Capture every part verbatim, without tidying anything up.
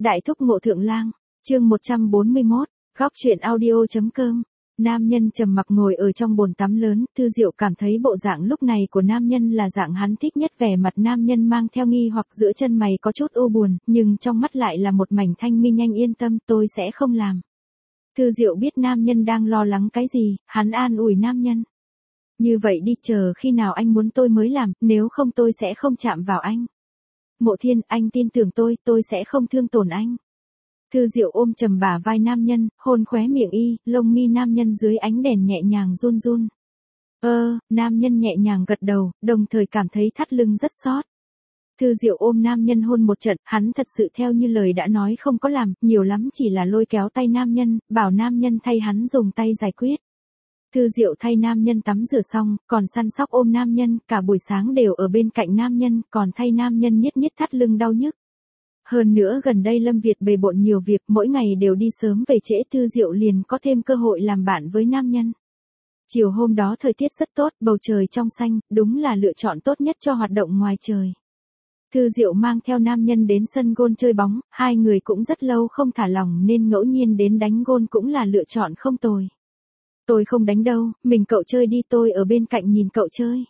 Đại thúc ngộ thượng lang, chương một trăm bốn mươi mốt, góc truyện audio.com. Nam nhân trầm mặc ngồi ở trong bồn tắm lớn, Thư Diệu cảm thấy bộ dạng lúc này của nam nhân là dạng hắn thích nhất, vẻ mặt nam nhân mang theo nghi hoặc, giữa chân mày có chút u buồn, nhưng trong mắt lại là một mảnh thanh minh. Anh yên tâm, tôi sẽ không làm. Thư Diệu biết nam nhân đang lo lắng cái gì, hắn an ủi nam nhân. Như vậy đi, chờ khi nào anh muốn tôi mới làm, nếu không tôi sẽ không chạm vào anh. Mộ Thiên, anh tin tưởng tôi, tôi sẽ không thương tổn anh. Thư Diệu ôm chầm bả vai nam nhân, hôn khóe miệng y, lông mi nam nhân dưới ánh đèn nhẹ nhàng run run. Ơ, nam nhân nhẹ nhàng gật đầu, đồng thời cảm thấy thắt lưng rất xót. Thư Diệu ôm nam nhân hôn một trận, hắn thật sự theo như lời đã nói không có làm, nhiều lắm chỉ là lôi kéo tay nam nhân, bảo nam nhân thay hắn dùng tay giải quyết. Thư Diệu thay nam nhân tắm rửa xong, còn săn sóc ôm nam nhân, cả buổi sáng đều ở bên cạnh nam nhân, còn thay nam nhân niết niết thắt lưng đau nhức. Hơn nữa gần đây Lâm Việt bề bộn nhiều việc, mỗi ngày đều đi sớm về trễ, Thư Diệu liền có thêm cơ hội làm bạn với nam nhân. Chiều hôm đó thời tiết rất tốt, bầu trời trong xanh, đúng là lựa chọn tốt nhất cho hoạt động ngoài trời. Thư Diệu mang theo nam nhân đến sân gôn chơi bóng, hai người cũng rất lâu không thả lỏng nên ngẫu nhiên đến đánh gôn cũng là lựa chọn không tồi. Tôi không đánh đâu, mình cậu chơi đi, tôi ở bên cạnh nhìn cậu chơi.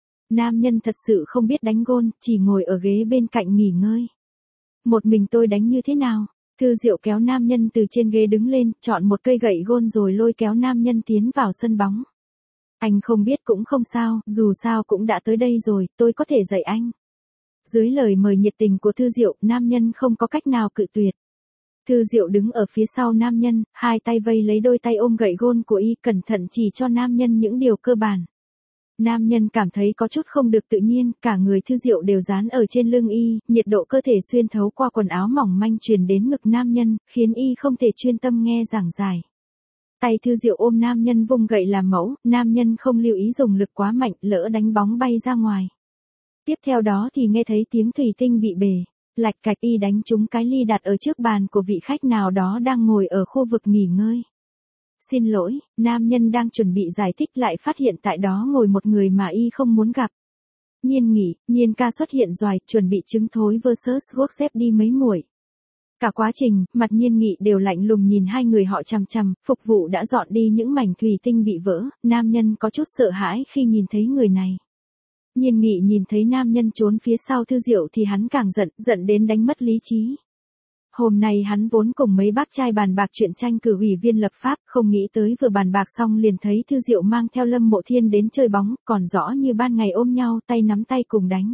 Nam nhân thật sự không biết đánh gôn, chỉ ngồi ở ghế bên cạnh nghỉ ngơi. Một mình tôi đánh như thế nào? Thư Diệu kéo nam nhân từ trên ghế đứng lên, chọn một cây gậy gôn rồi lôi kéo nam nhân tiến vào sân bóng. Anh không biết cũng không sao, dù sao cũng đã tới đây rồi, tôi có thể dạy anh. Dưới lời mời nhiệt tình của Thư Diệu, nam nhân không có cách nào cự tuyệt. Thư Diệu đứng ở phía sau nam nhân, hai tay vây lấy đôi tay ôm gậy gôn của y, cẩn thận chỉ cho nam nhân những điều cơ bản. Nam nhân cảm thấy có chút không được tự nhiên, cả người Thư Diệu đều dán ở trên lưng y, nhiệt độ cơ thể xuyên thấu qua quần áo mỏng manh truyền đến ngực nam nhân, khiến y không thể chuyên tâm nghe giảng giải. Tay Thư Diệu ôm nam nhân vung gậy làm mẫu, nam nhân không lưu ý dùng lực quá mạnh, lỡ đánh bóng bay ra ngoài. Tiếp theo đó thì nghe thấy tiếng thủy tinh bị bể, lạch cạch, y đánh trúng cái ly đặt ở trước bàn của vị khách nào đó đang ngồi ở khu vực nghỉ ngơi. Xin lỗi, nam nhân đang chuẩn bị giải thích lại phát hiện tại đó ngồi một người mà y không muốn gặp. Nhiên Nghị, Nhiên ca xuất hiện doài, chuẩn bị trứng thối versus workshop đi mấy muội. Cả quá trình, mặt Nhiên Nghị đều lạnh lùng nhìn hai người họ chằm chằm, phục vụ đã dọn đi những mảnh thủy tinh bị vỡ, nam nhân có chút sợ hãi khi nhìn thấy người này. Nhiên Nghị nhìn thấy nam nhân trốn phía sau Thư Diệu thì hắn càng giận, giận đến đánh mất lý trí. Hôm nay hắn vốn cùng mấy bác trai bàn bạc chuyện tranh cử ủy viên lập pháp, không nghĩ tới vừa bàn bạc xong liền thấy Thư Diệu mang theo Lâm Mộ Thiên đến chơi bóng, còn rõ như ban ngày ôm nhau tay nắm tay cùng đánh.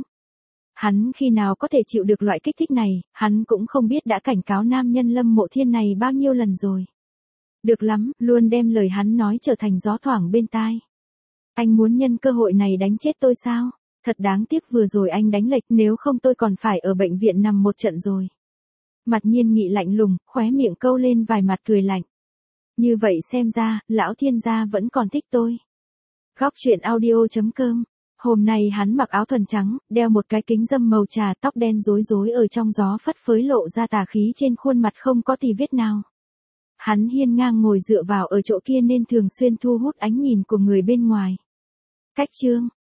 Hắn khi nào có thể chịu được loại kích thích này, hắn cũng không biết đã cảnh cáo nam nhân Lâm Mộ Thiên này bao nhiêu lần rồi. Được lắm, luôn đem lời hắn nói trở thành gió thoảng bên tai. Anh muốn nhân cơ hội này đánh chết tôi sao? Thật đáng tiếc vừa rồi anh đánh lệch, nếu không tôi còn phải ở bệnh viện nằm một trận rồi. Mặt Nhiên Nghị lạnh lùng, khóe miệng câu lên vài mặt cười lạnh. Như vậy xem ra, lão thiên gia vẫn còn thích tôi. Góc truyện audio.com. Hôm nay hắn mặc áo thuần trắng, đeo một cái kính râm màu trà, tóc đen rối rối ở trong gió phất phới lộ ra tà khí, trên khuôn mặt không có tì vết nào. Hắn hiên ngang ngồi dựa vào ở chỗ kia nên thường xuyên thu hút ánh nhìn của người bên ngoài. Cách chương.